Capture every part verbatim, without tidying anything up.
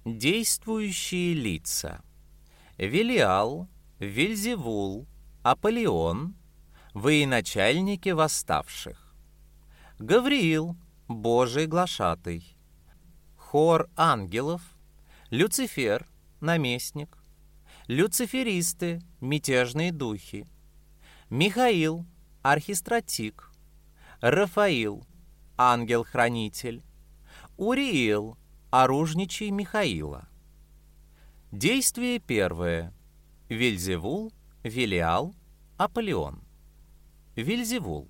Действующие лица: Велиал, Вельзевул, Аполеон, военачальники восставших. Гавриил, Божий глашатый. Хор ангелов: Люцифер, наместник. Люциферисты, мятежные духи. Михаил, архистратик. Рафаил, ангел-хранитель. Уриил, оружничий Михаила. Действие первое: Вельзевул, Велиал, Аполеон. Вельзевул.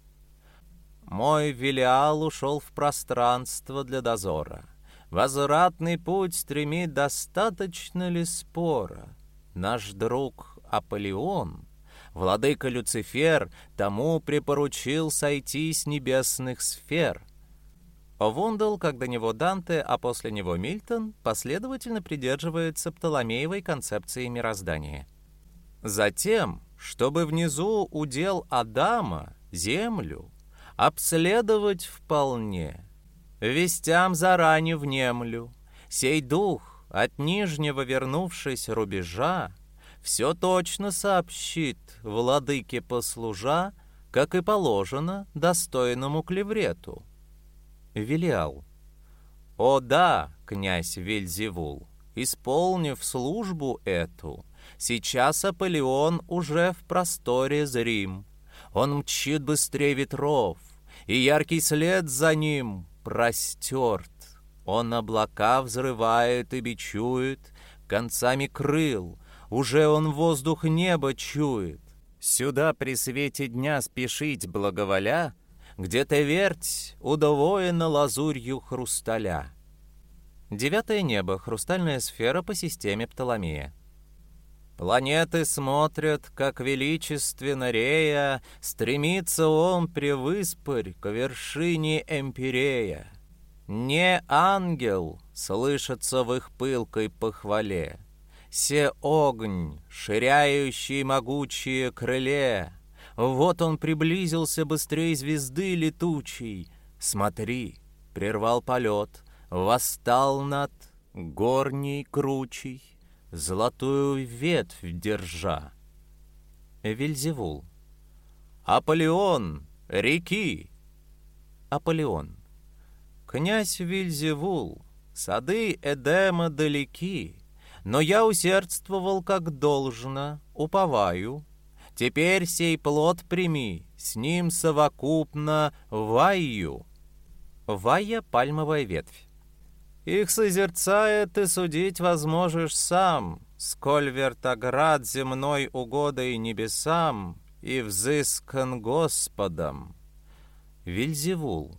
Мой Велиал ушел в пространство для дозора. Возвратный путь стремит, достаточно ли спора? Наш друг Аполеон, владыка Люцифер, тому припоручил сойти с небесных сфер. Вундел, как до него Данте, а после него Мильтон, последовательно придерживается Птоломеевой концепции мироздания. Затем, чтобы внизу удел Адама, землю, обследовать вполне, вестям заранее внемлю, сей дух, от нижнего вернувшись рубежа, все точно сообщит владыке послужа, как и положено достойному клеврету. Велиал. О да, князь Вельзевул, исполнив службу эту, сейчас Аполеон уже в просторе зрим. Он мчит быстрее ветров, и яркий след за ним простерт. Он облака взрывает и бичует концами крыл, уже он воздух неба чует. Сюда при свете дня спешить благоволя, где-то верть удвоена лазурью хрусталя. Девятое небо, хрустальная сфера по системе Птоломея. Планеты смотрят, как величественно рея стремится он превыспорь к вершине Эмпирея. Не ангел слышится в их пылкой похвале, се огонь, ширяющий могучие крыле. Вот он приблизился быстрее звезды летучей. Смотри, прервал полет, восстал над горней кручей, золотую ветвь держа. Вельзевул. Аполеон, реки. Аполеон. Князь Вельзевул, сады Эдема далеки, но я усердствовал как должно, уповаю. Теперь сей плод прими, с ним совокупно ваю. Вая — пальмовая ветвь. Их созерцая, ты судить возможешь сам, сколь вертоград земной угодой небесам и взыскан Господом. Вельзевул.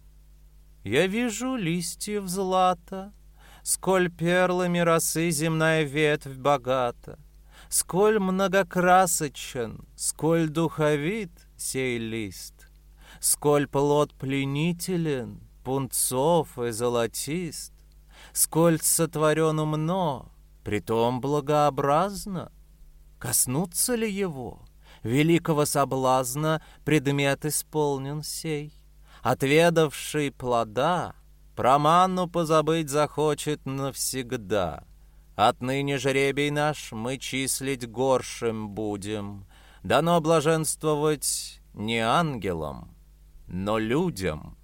Я вижу листьев злата, сколь перлами росы земная ветвь богата, сколь многокрасочен, сколь духовит сей лист, сколь плод пленителен, пунцов и золотист, сколь сотворен умно, притом благообразно. Коснуться ли его, великого соблазна, предмет исполнен сей? Отведавший плода, про манну позабыть захочет навсегда. Отныне жребий наш мы числить горшим будем, дано блаженствовать не ангелам, но людям.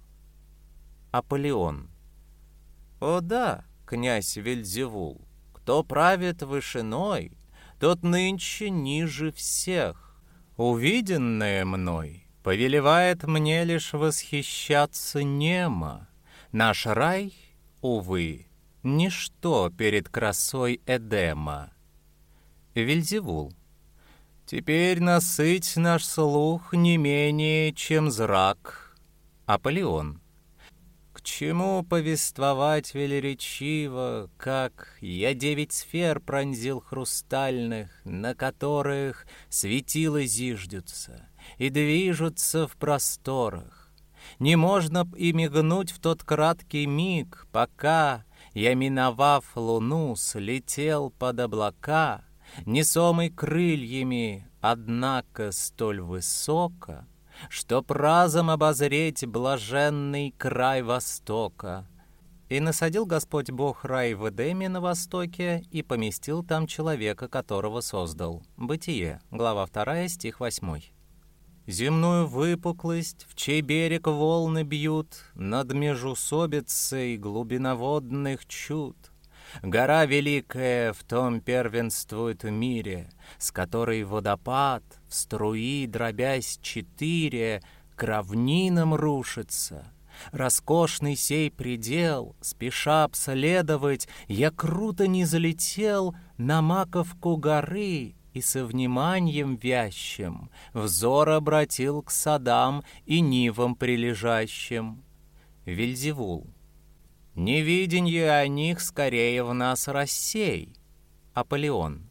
Аполеон. О да, князь Вельзевул, кто правит вышиной, тот нынче ниже всех. Увиденное мной повелевает мне лишь восхищаться немо. Наш рай, увы, ничто перед красой Эдема. Вельзевул. Теперь насыть наш слух не менее, чем зрак. Аполеон. К чему повествовать велеречиво, как я девять сфер пронзил хрустальных, на которых светила зиждутся и движутся в просторах. Не можно б и мигнуть в тот краткий миг, пока я, миновав луну, слетел под облака, несомый крыльями, однако столь высоко, чтоб разом обозреть блаженный край востока. И насадил Господь Бог рай в Эдеме на востоке, и поместил там человека, которого создал. Бытие, глава вторая, стих восьмой. Земную выпуклость, в чей берег волны бьют, над межусобицей глубиноводных чуд. Гора великая в том первенствует в мире, с которой водопад, в струи дробясь четыре, к равнинам рушится. Роскошный сей предел, спеша обследовать, я круто не залетел на маковку горы и со вниманием вящим взор обратил к садам и нивам прилежащим. Вельзевул. Невиденье о них скорее в нас рассей. Аполеон.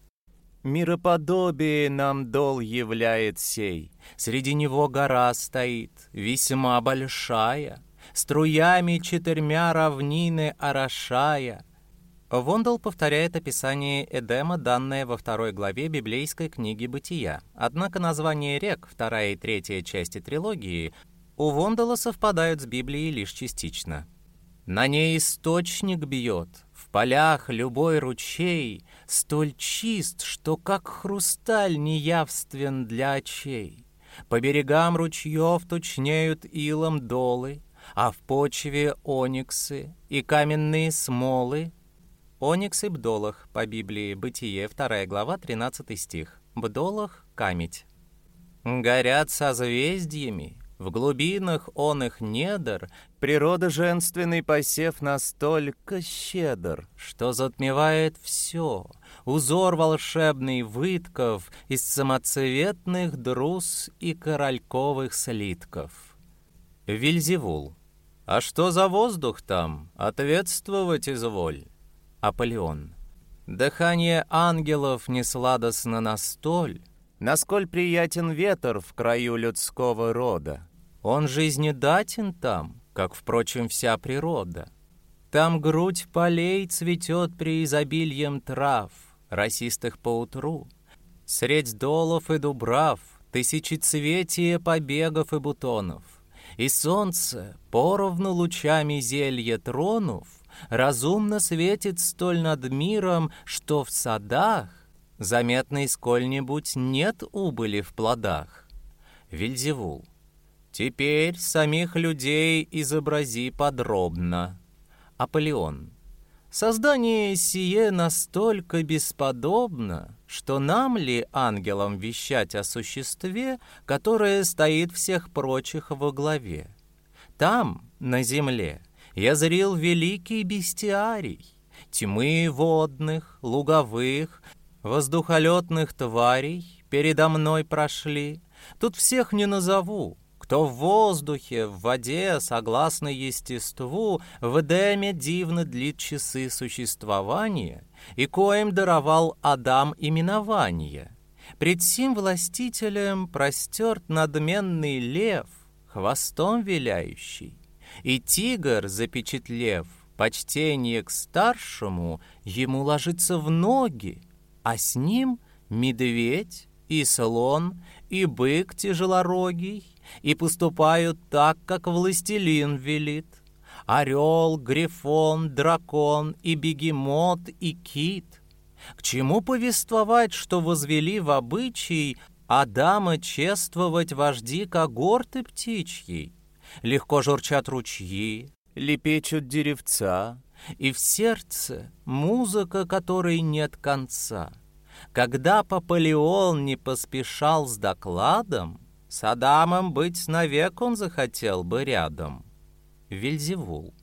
Мироподобие нам дол являет сей, среди него гора стоит, весьма большая, струями четырьмя равнины орошая. Вондал повторяет описание Эдема, данное во второй главе библейской книги «Бытия». Однако названия рек, вторая и третья части трилогии, у Вондала совпадают с Библией лишь частично. На ней источник бьет, в полях любой ручей, столь чист, что как хрусталь неявствен для очей. По берегам ручьев тучнеют илом долы, а в почве ониксы и каменные смолы. Оникс и бдолах по Библии, Бытие, вторая глава, тринадцатый стих. Бдолах — камедь. Горят созвездиями, в глубинах он их недр, природа женственный посев настолько щедр, что затмевает все, узор волшебный вытков из самоцветных друз и корольковых слитков. Вельзевул. А что за воздух там? Ответствовать изволь. Аполеон. Дыхание ангелов несладостно настоль, насколь приятен ветер в краю людского рода. Он жизнедатен там, как, впрочем, вся природа. Там грудь полей цветет преизобильем трав, росистых поутру. Средь долов и дубрав, тысячецветие побегов и бутонов. И солнце, поровну лучами зелья тронув, разумно светит столь над миром, что в садах заметной сколь-нибудь нет убыли в плодах. Вельзевул. Теперь самих людей изобрази подробно. Аполеон. Создание сие настолько бесподобно, что нам ли, ангелам, вещать о существе, которое стоит всех прочих во главе? Там, на земле, я зрел великий бестиарий, тьмы водных, луговых, воздухолетных тварей передо мной прошли. Тут всех не назову. Кто в воздухе, в воде, согласно естеству, в Эдеме дивно длит часы существования, и коим даровал Адам именование. Пред сим властителем простерт надменный лев, хвостом виляющий, и тигр, запечатлев почтение к старшему, ему ложится в ноги, а с ним медведь и слон, и бык тяжелорогий, и поступают так, как властелин велит. Орел, грифон, дракон, и бегемот, и кит. К чему повествовать, что возвели в обычай Адама чествовать вожди когорты птичьей? Легко журчат ручьи, лепечут деревца, и в сердце музыка, которой нет конца. Когда Аполеон не поспешал с докладом, с Адамом быть навек он захотел бы рядом. Вельзевул.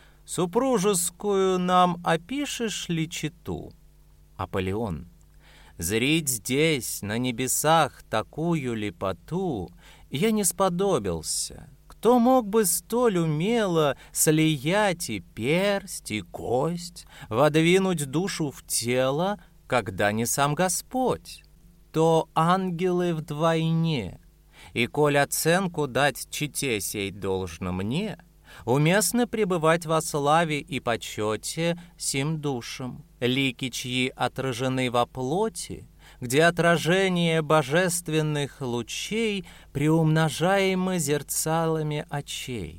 Супружескую нам опишешь ли чету? Аполеон. Зрить здесь, на небесах, такую лепоту я не сподобился. Кто мог бы столь умело слиять и персть, и кость, водвинуть душу в тело, когда не сам Господь? То ангелы вдвойне. И коль оценку дать чете сей должно мне, уместно пребывать во славе и почете сим душам, лики чьи отражены во плоти, где отражение божественных лучей приумножаемо зерцалами очей.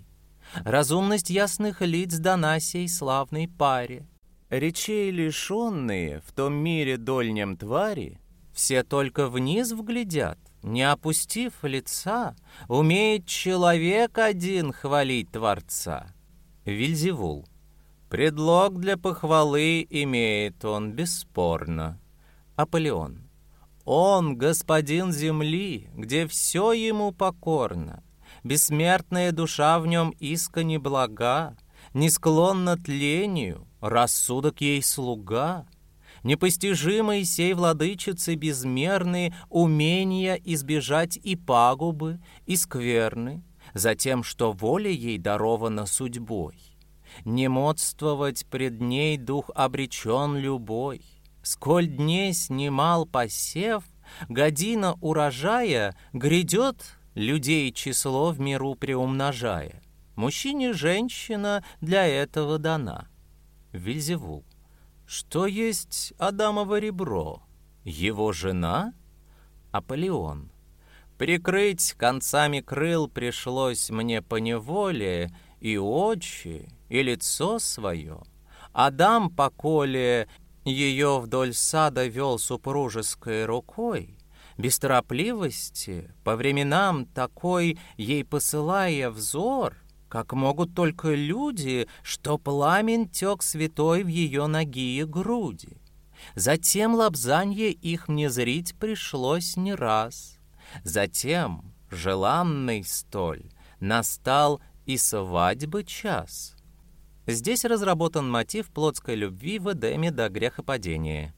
Разумность ясных лиц дана сей славной паре. Речей лишенные в том мире дольнем твари, все только вниз вглядят, не опустив лица, умеет человек один хвалить Творца. Вельзевул. Предлог для похвалы имеет он бесспорно. Аполеон. Он господин земли, где все ему покорно. Бессмертная душа в нем искренне блага, не склонна тлению, рассудок ей слуга. Непостижимой сей владычицы безмерны умения избежать и пагубы, и скверны, за тем, что воля ей дарована судьбой. Не модствовать пред ней дух обречен любой. Сколь дней снимал посев, година урожая грядет, людей число в миру приумножая. Мужчине женщина для этого дана. Вельзевул. Что есть Адамово ребро? Его жена? Аполеон. Прикрыть концами крыл пришлось мне поневоле и очи, и лицо свое. Адам, поколе ее вдоль сада вел супружеской рукой, без торопливости, по временам такой ей посылая взор, как могут только люди, что пламень тек святой в ее ноги и груди. Затем лобзанье их мне зрить пришлось не раз. Затем, желанный столь, настал и свадьбы час. Здесь разработан мотив плотской любви в Эдеме до грехопадения.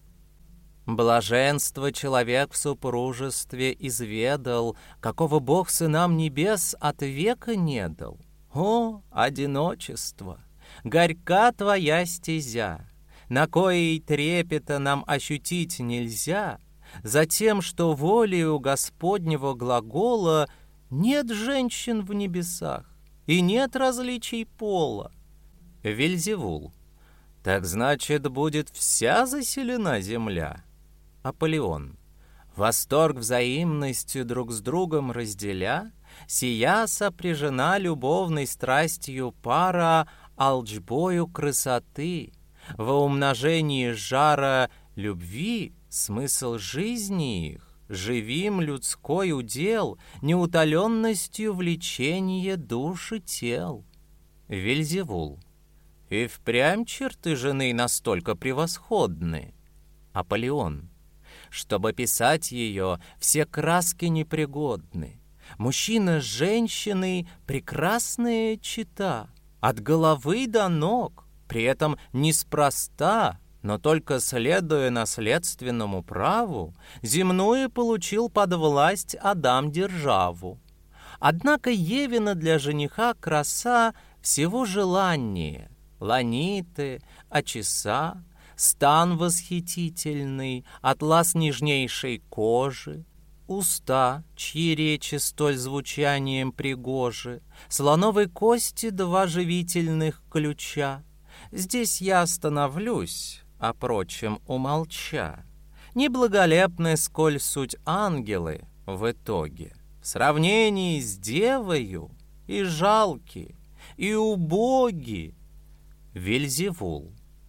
Блаженство человек в супружестве изведал, какого Бог сынам небес от века не дал. О, одиночество! Горька твоя стезя, на коей трепета нам ощутить нельзя, за тем, что волею Господнего глагола нет женщин в небесах и нет различий пола. Вельзевул. Так значит, будет вся заселена земля. Аполеон. Восторг взаимностью друг с другом разделя, сия сопряжена любовной страстью пара алчбою красоты, во умножении жара любви смысл жизни их, живим людской удел, неутоленностью влечения души тел. Вельзевул. И впрямь черты жены настолько превосходны. Аполеон. Чтобы писать ее, все краски непригодны. Мужчина с женщиной — прекрасная чета, от головы до ног, при этом неспроста, но только следуя наследственному праву, земную получил под власть Адам державу. Однако Евина для жениха краса всего желание, ланиты, очеса, стан восхитительный, атлас нежнейшей кожи, уста, чьи речи столь звучанием пригожи, слоновой кости два живительных ключа. Здесь я остановлюсь, о прочем умолча. Неблаголепны, сколь суть ангелы в итоге, в сравнении с девою и жалки, и убоги. Вельзевул.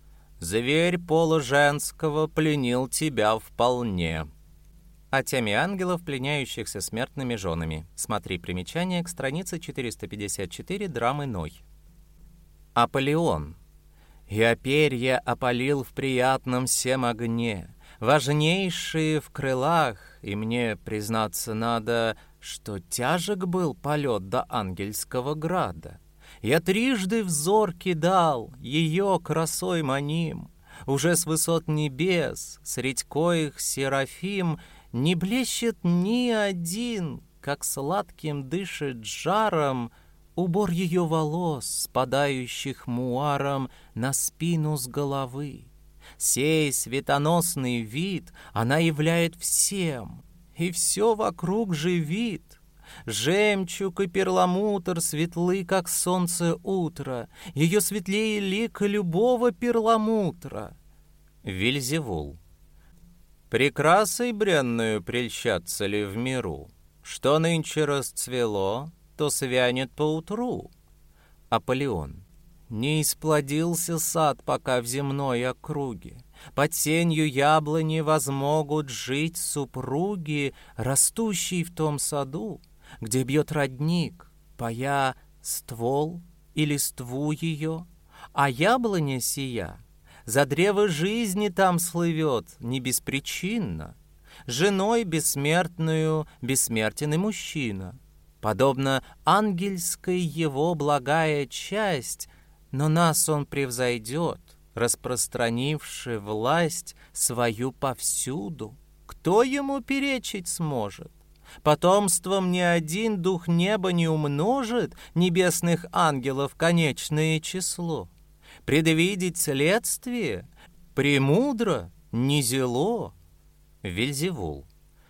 Зверь пола женского пленил тебя вполне. О теме ангелов, пленяющихся смертными женами. Смотри примечание к странице четыреста пятьдесят четыре драмы Ной. Аполеон. Я перья опалил в приятном всем огне, важнейшие в крылах, и мне, признаться надо, что тяжек был полет до ангельского града. Я трижды взор кидал, ее красой маним, уже с высот небес, средь коих серафим, не блещет ни один, как сладким дышит жаром убор ее волос, спадающих муаром на спину с головы. Сей светоносный вид она являет всем, и все вокруг живит. Жемчуг и перламутр светлы, как солнце утро, ее светлее лик любого перламутра. Вельзевул. Прекрасой бренную прельщаться ли в миру? Что нынче расцвело, то свянет поутру. Аполеон. Не исплодился сад пока в земной округе. Под сенью яблони возмогут жить супруги, растущие в том саду, где бьет родник, пая ствол и листву ее, а яблоня сия за древо жизни там слывет не беспричинно. Женой бессмертную бессмертен и мужчина, подобно ангельской его благая часть, но нас он превзойдет, распространивши власть свою повсюду. Кто ему перечить сможет? Потомством ни один дух неба не умножит небесных ангелов конечное число. Предвидеть следствие премудро, не зело. Вельзевул.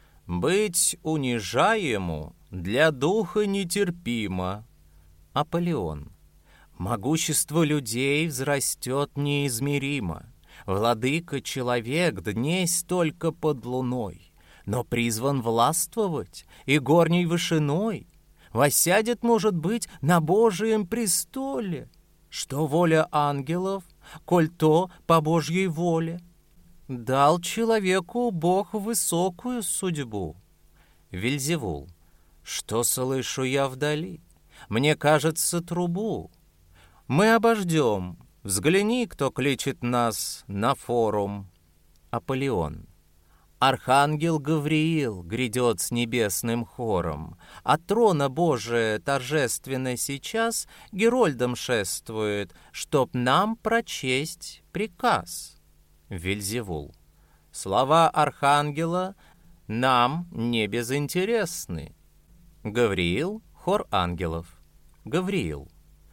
Быть унижаему для духа нетерпимо. Аполеон. Могущество людей взрастет неизмеримо. Владыка-человек днесь только под луной, но призван властвовать и горней вышиной. Воссядет, может быть, на Божием престоле. Что воля ангелов, коль то по Божьей воле. Дал человеку Бог высокую судьбу. Вельзевул. Что слышу я вдали? Мне кажется, трубу. Мы обождем. Взгляни, кто кличет нас на форум. Аполеон. Архангел Гавриил грядет с небесным хором. От трона Божия торжественно сейчас герольдом шествует, чтоб нам прочесть приказ. Вельзевул. Слова архангела нам не безинтересны. Гавриил, хор ангелов. Гавриил.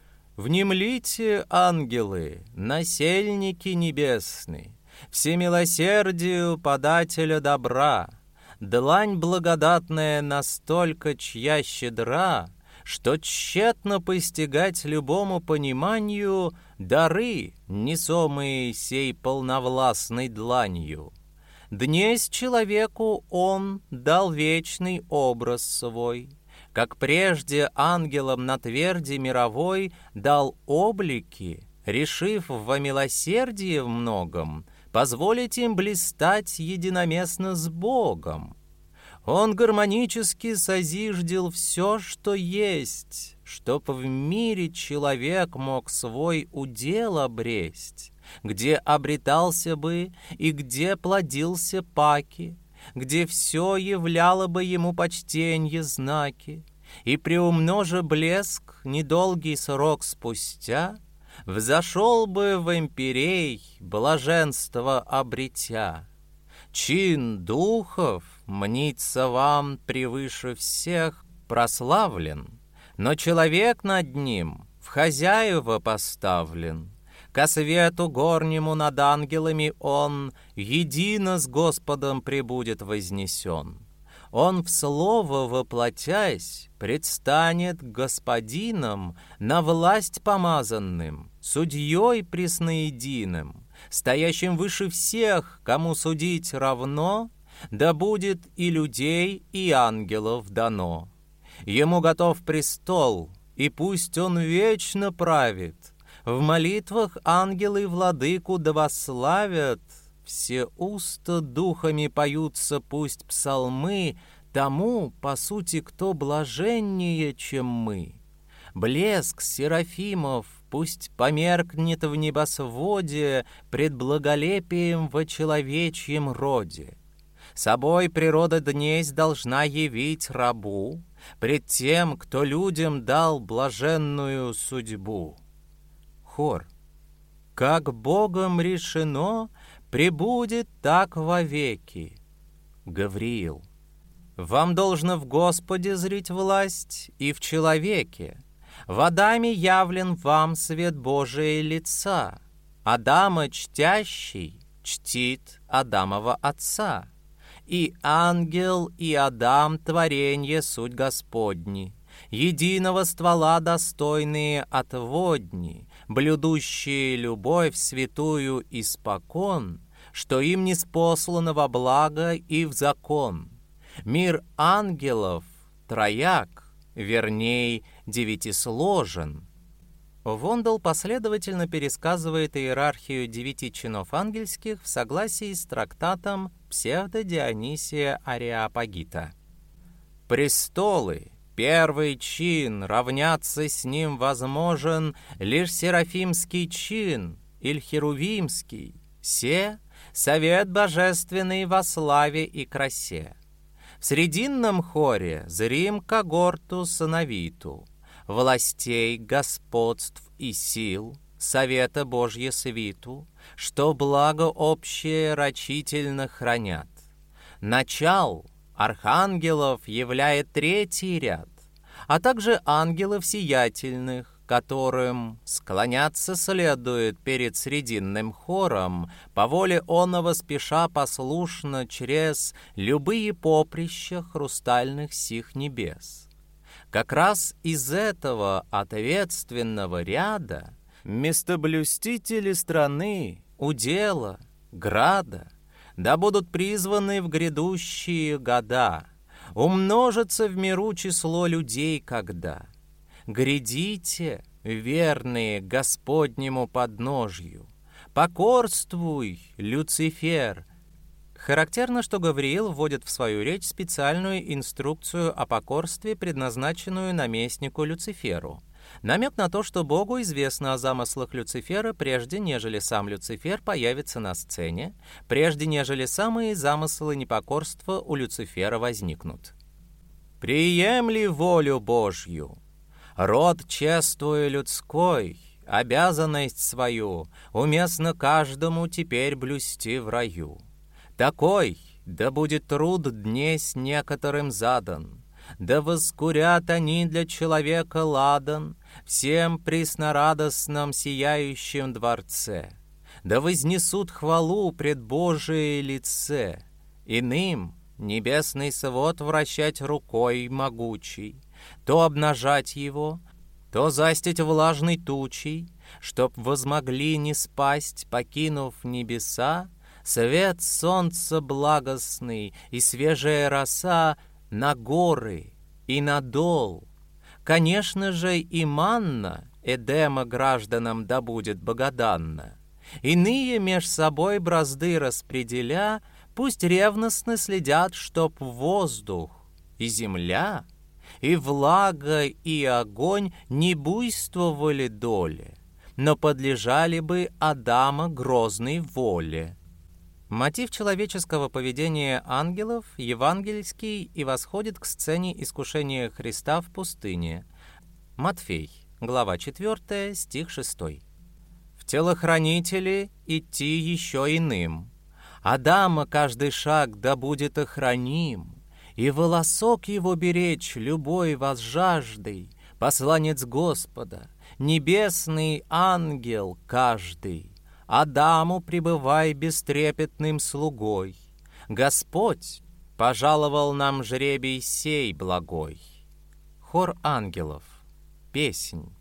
Внемлите, ангелы, насельники небесны, всемилосердию подателя добра, длань благодатная настолько чья щедра, что тщетно постигать любому пониманию дары, несомые сей полновластной дланью. Днесь человеку он дал вечный образ свой, как прежде ангелам на тверди мировой дал облики, решив во милосердии в многом позволить им блистать единоместно с Богом. Он гармонически созиждил все, что есть, чтоб в мире человек мог свой удел обресть, где обретался бы и где плодился паки, где все являло бы ему почтенье знаки, и приумножа блеск недолгий срок спустя, взошел бы в эмпирей, блаженство обретя. Чин духов мнится вам превыше всех прославлен, но человек над ним в хозяева поставлен. Ко свету горнему над ангелами он едино с Господом пребудет вознесен. Он в слово воплотясь предстанет господином на власть помазанным, судьей пресноединым, стоящим выше всех, кому судить равно, да будет и людей, и ангелов дано. Ему готов престол, и пусть он вечно правит. В молитвах ангелы владыку да восславят, все уста духами поются пусть псалмы тому, по сути, кто блаженнее, чем мы. Блеск серафимов пусть померкнет в небосводе пред благолепием во человечьем роде. Собой природа днесь должна явить рабу пред тем, кто людям дал блаженную судьбу. Хор. Как Богом решено, пребудет так вовеки. Гавриил. Вам должно в Господе зрить власть и в человеке. В Адаме явлен вам свет Божия лица. Адама чтящий чтит Адамова отца. И ангел, и Адам творенье суть Господни, единого ствола достойные отводни, блюдущие любовь святую испокон, что им ниспослано во благо и в закон. Мир ангелов трояк, верней девятисложен. Вондал последовательно пересказывает иерархию девяти чинов ангельских в согласии с трактатом Псевдо-Дионисия Ареопагита. «Престолы, первый чин, равняться с ним возможен лишь серафимский чин, иль херувимский, се — совет божественный во славе и красе. В срединном хоре зрим когорту сановиту, властей, господств и сил, совета Божье свиту, что благо общее рачительно хранят. Начал архангелов являет третий ряд, а также ангелов сиятельных, которым склоняться следует перед срединным хором, по воле оного спеша послушно через любые поприща хрустальных сих небес. Как раз из этого ответственного ряда местоблюстители страны, удела, града, да будут призваны в грядущие года, умножится в миру число людей когда. Грядите, верные Господнему подножью, покорствуй, Люцифер». Характерно, что Гавриил вводит в свою речь специальную инструкцию о покорстве, предназначенную наместнику Люциферу. Намек на то, что Богу известно о замыслах Люцифера, прежде нежели сам Люцифер появится на сцене, прежде нежели самые замыслы непокорства у Люцифера возникнут. «Приемли волю Божью, род чествуя людской, обязанность свою уместно каждому теперь блюсти в раю. Такой, да будет труд дней с некоторым задан, да воскурят они для человека ладан всем преснорадостном сияющем дворце, да вознесут хвалу пред Божие лице, иным небесный свод вращать рукой могучей, то обнажать его, то застить влажной тучей, чтоб возмогли не спасть, покинув небеса, свет солнца благостный и свежая роса на горы и на дол. Конечно же, и манна Эдема гражданам да будет богоданна. Иные меж собой бразды распределя, пусть ревностно следят, чтоб воздух и земля, и влага, и огонь не буйствовали доле, но подлежали бы Адама грозной воле». Мотив человеческого поведения ангелов евангельский и восходит к сцене искушения Христа в пустыне. Матфей, глава четвёртая, стих шестой. «В телохранители идти еще иным. Адама каждый шаг да будет охраним, и волосок его беречь любой возжаждой, посланец Господа, небесный ангел каждый. Адаму пребывай бестрепетным слугой. Господь пожаловал нам жребий сей благой». Хор ангелов. Песнь.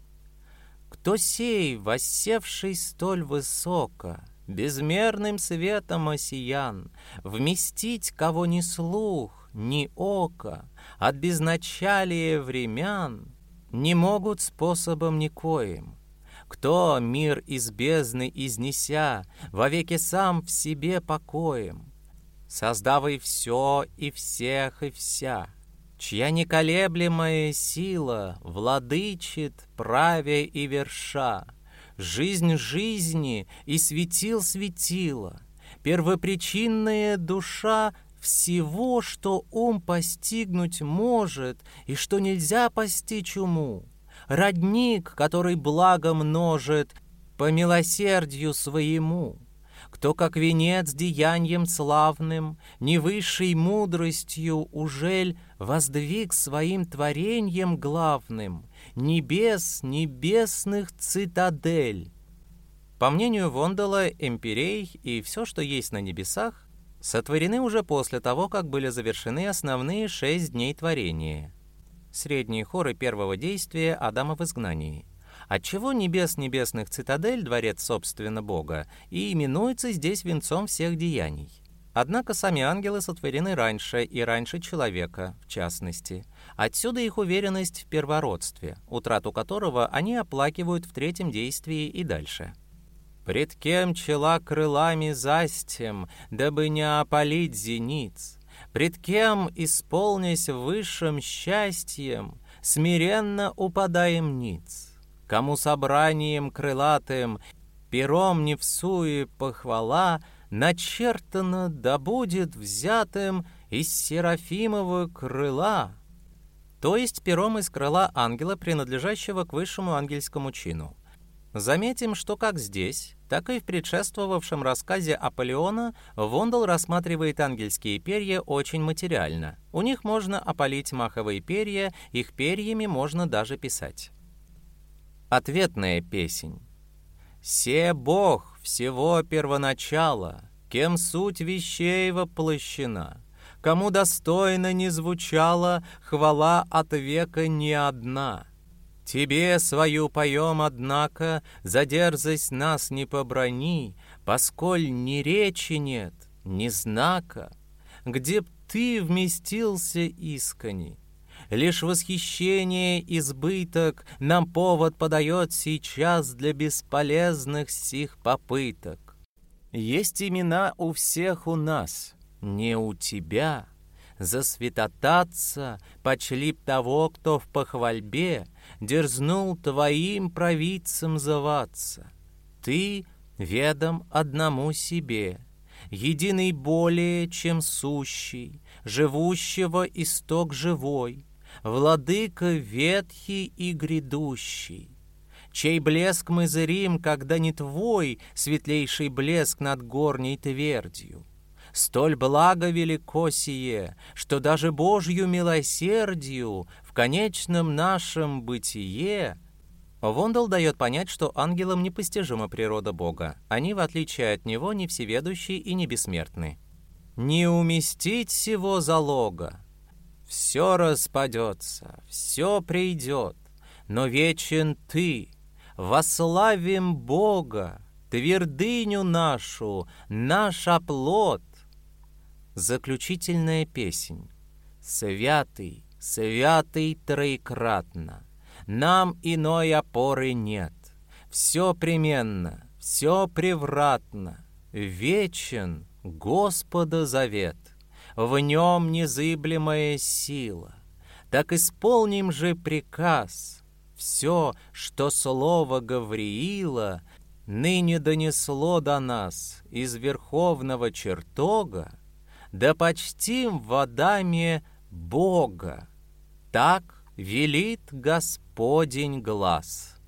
«Кто сей, воссевший столь высоко, безмерным светом осиян, вместить кого ни слух, ни око, от безначалия времян, не могут способом никоим. Кто, мир из бездны изнеся, вовеки сам в себе покоем, создавай все и всех и вся, чья неколеблемая сила владычит, правя и верша, жизнь жизни и светил светила, первопричинная душа всего, что ум постигнуть может и что нельзя постичь уму, родник, который благо множит по милосердию своему, кто, как венец деянием славным, не высшей мудростью ужель воздвиг своим творением главным небес небесных цитадель». По мнению Вондала, Эмпирей и все, что есть на небесах, сотворены уже после того, как были завершены основные шесть дней творения. Средние хоры первого действия Адама в изгнании. Отчего небес небесных цитадель, дворец собственно Бога, и именуется здесь венцом всех деяний. Однако сами ангелы сотворены раньше, и раньше человека, в частности. Отсюда их уверенность в первородстве, утрату которого они оплакивают в третьем действии и дальше. «Пред кем чела крылами застем, дабы не опалить зениц? Пред кем, исполнясь высшим счастьем, смиренно упадаем ниц? Кому собранием крылатым, пером не всуе похвала, начертано да будет взятым из серафимового крыла», то есть пером из крыла ангела, принадлежащего к высшему ангельскому чину. Заметим, что как здесь, так и в предшествовавшем рассказе Аполлиона Вондел рассматривает ангельские перья очень материально. У них можно опалить маховые перья, их перьями можно даже писать. Ответная песнь. «Се Бог всего первоначала, кем суть вещей воплощена, кому достойно не звучала хвала от века ни одна. Тебе свою поем, однако, за дерзость нас не побрани, посколь ни речи нет, ни знака, где б ты вместился искренне. Лишь восхищение избыток нам повод подает сейчас для бесполезных сих попыток. Есть имена у всех у нас, не у тебя. Засвятотаться почли б того, кто в похвальбе дерзнул твоим провидцем зваться. Ты ведом одному себе, единый более, чем сущий, живущего исток живой, владыка ветхий и грядущий, чей блеск мы зрим, когда не твой светлейший блеск над горней твердью. Столь благо велико сие, что даже Божью милосердию в конечном нашем бытие. Вондел дает понять, что ангелам непостижима природа Бога. Они, в отличие от Него, не всеведущи и не бессмертны. «Не уместить сего залога. Все распадется, все придет, но вечен Ты. Вославим Бога, твердыню нашу, наш оплот». Заключительная песнь. «Святый, святый троекратно, нам иной опоры нет. Все пременно, все превратно, вечен Господа завет, в нем незыблемая сила. Так исполним же приказ, все, что слово Гавриила ныне донесло до нас из верховного чертога, да почтим в Адаме Бога, так велит Господень глас».